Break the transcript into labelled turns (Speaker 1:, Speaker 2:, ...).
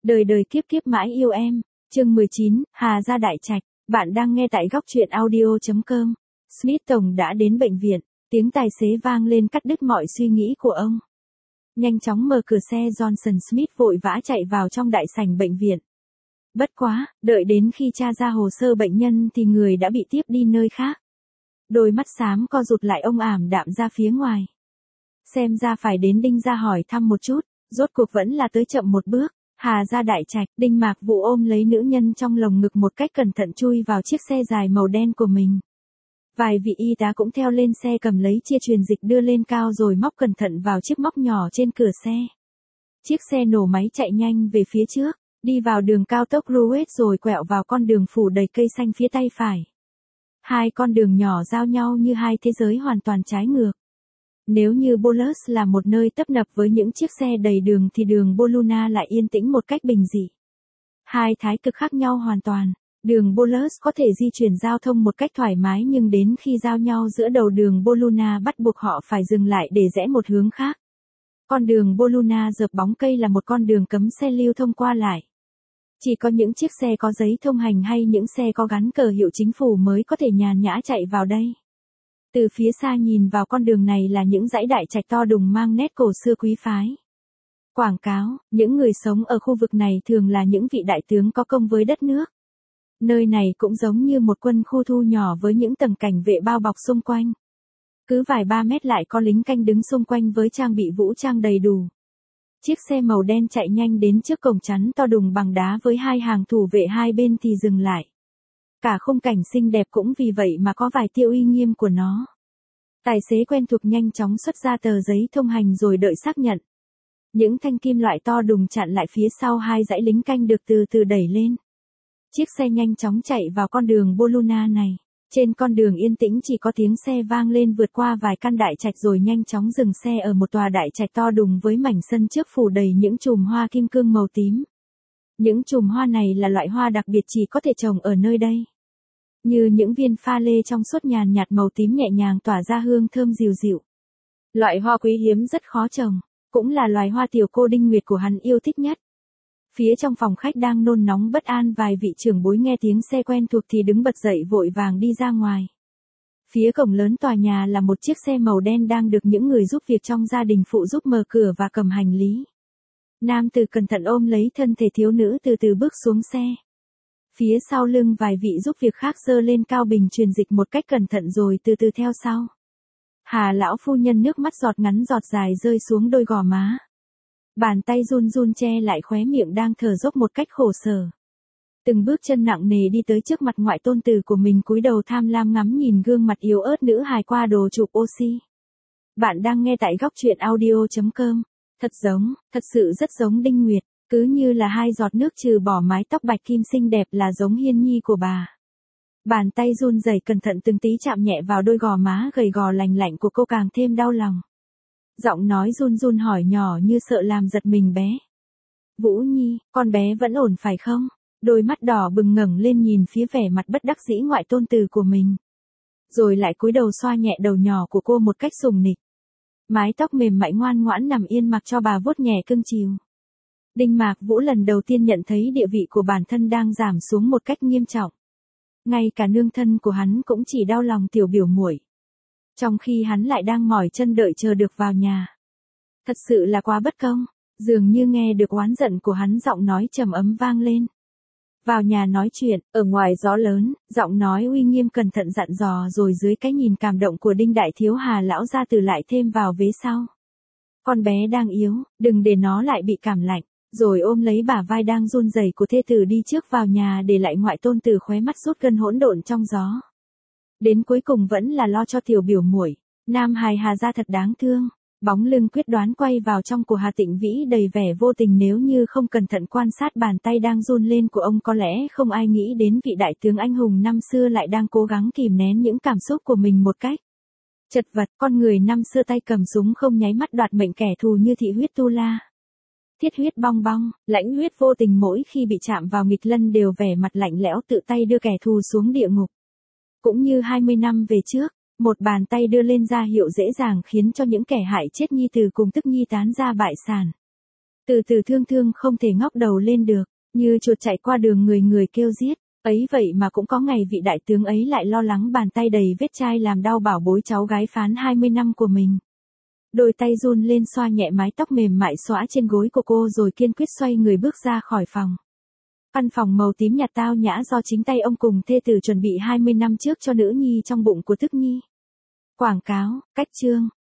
Speaker 1: Đời đời kiếp kiếp mãi yêu em. Chương 19, Hà Gia Đại Trạch. Bạn đang nghe tại góc truyện audio.com. Smith tổng đã đến bệnh viện, tiếng tài xế vang lên cắt đứt mọi suy nghĩ của ông. Nhanh chóng mở cửa xe, Johnson Smith vội vã chạy vào trong đại sảnh bệnh viện. Bất quá, đợi đến khi tra ra hồ sơ bệnh nhân thì người đã bị tiếp đi nơi khác. Đôi mắt xám co rụt lại, ông ảm đạm ra phía ngoài. Xem ra phải đến Đinh gia hỏi thăm một chút, rốt cuộc vẫn là tới chậm một bước. Hà Gia Đại Trạch, Đinh Mạc Vũ ôm lấy nữ nhân trong lồng ngực một cách cẩn thận chui vào chiếc xe dài màu đen của mình. Vài vị y tá cũng theo lên xe cầm lấy chia truyền dịch đưa lên cao rồi móc cẩn thận vào chiếc móc nhỏ trên cửa xe. Chiếc xe nổ máy chạy nhanh về phía trước, đi vào đường cao tốc Rouet rồi quẹo vào con đường phủ đầy cây xanh phía tay phải. Hai con đường nhỏ giao nhau như hai thế giới hoàn toàn trái ngược. Nếu như Bolus là một nơi tấp nập với những chiếc xe đầy đường thì đường Bologna lại yên tĩnh một cách bình dị. Hai thái cực khác nhau hoàn toàn. Đường Bolus có thể di chuyển giao thông một cách thoải mái, nhưng đến khi giao nhau giữa đầu đường Bologna bắt buộc họ phải dừng lại để rẽ một hướng khác. Con đường Bologna dợp bóng cây là một con đường cấm xe lưu thông qua lại. Chỉ có những chiếc xe có giấy thông hành hay những xe có gắn cờ hiệu chính phủ mới có thể nhàn nhã chạy vào đây. Từ phía xa nhìn vào con đường này là những dãy đại trạch to đùng mang nét cổ xưa quý phái. Quảng cáo, những người sống ở khu vực này thường là những vị đại tướng có công với đất nước. Nơi này cũng giống như một quân khu thu nhỏ với những tầng cảnh vệ bao bọc xung quanh. Cứ vài 3 mét lại có lính canh đứng xung quanh với trang bị vũ trang đầy đủ. Chiếc xe màu đen chạy nhanh đến trước cổng chắn to đùng bằng đá với hai hàng thủ vệ hai bên thì dừng lại. Cả khung cảnh xinh đẹp cũng vì vậy mà có vài tia uy nghiêm của nó. Tài xế quen thuộc nhanh chóng xuất ra tờ giấy thông hành rồi đợi xác nhận. Những thanh kim loại to đùng chặn lại phía sau hai dãy lính canh được từ từ đẩy lên. Chiếc xe nhanh chóng chạy vào con đường Bologna này. Trên con đường yên tĩnh chỉ có tiếng xe vang lên vượt qua vài căn đại trạch rồi nhanh chóng dừng xe ở một tòa đại trạch to đùng với mảnh sân trước phủ đầy những chùm hoa kim cương màu tím. Những chùm hoa này là loại hoa đặc biệt chỉ có thể trồng ở nơi đây. Như những viên pha lê trong suốt nhàn nhạt màu tím nhẹ nhàng tỏa ra hương thơm dịu dịu. Loại hoa quý hiếm rất khó trồng, cũng là loài hoa tiểu cô Đinh Nguyệt của hắn yêu thích nhất. Phía trong phòng khách đang nôn nóng bất an, vài vị trưởng bối nghe tiếng xe quen thuộc thì đứng bật dậy vội vàng đi ra ngoài. Phía cổng lớn tòa nhà là một chiếc xe màu đen đang được những người giúp việc trong gia đình phụ giúp mở cửa và cầm hành lý. Nam tử cẩn thận ôm lấy thân thể thiếu nữ từ từ bước xuống xe. Phía sau lưng vài vị giúp việc khác giơ lên cao bình truyền dịch một cách cẩn thận rồi từ từ theo sau. Hà lão phu nhân nước mắt giọt ngắn giọt dài rơi xuống đôi gò má. Bàn tay run run che lại khóe miệng đang thở dốc một cách khổ sở. Từng bước chân nặng nề đi tới trước mặt ngoại tôn tử của mình, cúi đầu tham lam ngắm nhìn gương mặt yếu ớt nữ hài qua đồ chụp oxy. Bạn đang nghe tại góc truyện audio.com. Thật sự rất giống Đinh Nguyệt, cứ như là hai giọt nước trừ bỏ mái tóc bạch kim xinh đẹp là giống Hiên Nhi của bà. Bàn tay run rẩy cẩn thận từng tí chạm nhẹ vào đôi gò má gầy gò lành lạnh của cô, càng thêm đau lòng. Giọng nói run run hỏi nhỏ như sợ làm giật mình bé. Vũ Nhi, con bé vẫn ổn phải không? Đôi mắt đỏ bừng ngẩng lên nhìn phía vẻ mặt bất đắc dĩ ngoại tôn tử của mình. Rồi lại cúi đầu xoa nhẹ đầu nhỏ của cô một cách sùng nịch. Mái tóc mềm mại ngoan ngoãn nằm yên mặc cho bà vuốt nhẹ cưng chiều. Đinh Mạc Vũ lần đầu tiên nhận thấy địa vị của bản thân đang giảm xuống một cách nghiêm trọng. Ngay cả nương thân của hắn cũng chỉ đau lòng tiểu biểu muội. Trong khi hắn lại đang mỏi chân đợi chờ được vào nhà. Thật sự là quá bất công, dường như nghe được oán giận của hắn, giọng nói trầm ấm vang lên. Vào nhà nói chuyện, ở ngoài gió lớn, giọng nói uy nghiêm cẩn thận dặn dò rồi dưới cái nhìn cảm động của Đinh đại thiếu Hà lão gia tử lại thêm vào vế sau. Con bé đang yếu, đừng để nó lại bị cảm lạnh, rồi ôm lấy bả vai đang run rẩy của thê tử đi trước vào nhà để lại ngoại tôn tử khóe mắt rút gân hỗn độn trong gió. Đến cuối cùng vẫn là lo cho tiểu biểu muội. Nam hài Hà gia thật đáng thương. Bóng lưng quyết đoán quay vào trong của Hà Tịnh Vĩ đầy vẻ vô tình, nếu như không cẩn thận quan sát bàn tay đang run lên của ông có lẽ không ai nghĩ đến vị đại tướng anh hùng năm xưa lại đang cố gắng kìm nén những cảm xúc của mình một cách chật vật. Con người năm xưa tay cầm súng không nháy mắt đoạt mệnh kẻ thù như thị huyết Tu La. Thiết huyết bong bong, lãnh huyết vô tình mỗi khi bị chạm vào nghịch lân đều vẻ mặt lạnh lẽo tự tay đưa kẻ thù xuống địa ngục. Cũng như 20 năm về trước, một bàn tay đưa lên ra hiệu dễ dàng khiến cho những kẻ hại chết nhi tử cùng tức nhi tán ra bại sản. Từ từ thương thương không thể ngóc đầu lên được, như chuột chạy qua đường người người kêu giết. Ấy vậy mà cũng có ngày vị đại tướng ấy lại lo lắng bàn tay đầy vết chai làm đau bảo bối cháu gái phán 20 năm của mình. Đôi tay run lên xoa nhẹ mái tóc mềm mại xõa trên gối của cô rồi kiên quyết xoay người bước ra khỏi phòng. Căn phòng màu tím nhạt tao nhã do chính tay ông cùng thê tử chuẩn bị 20 năm trước cho nữ nhi trong bụng của Tức Nhi. Quảng cáo, cách chương.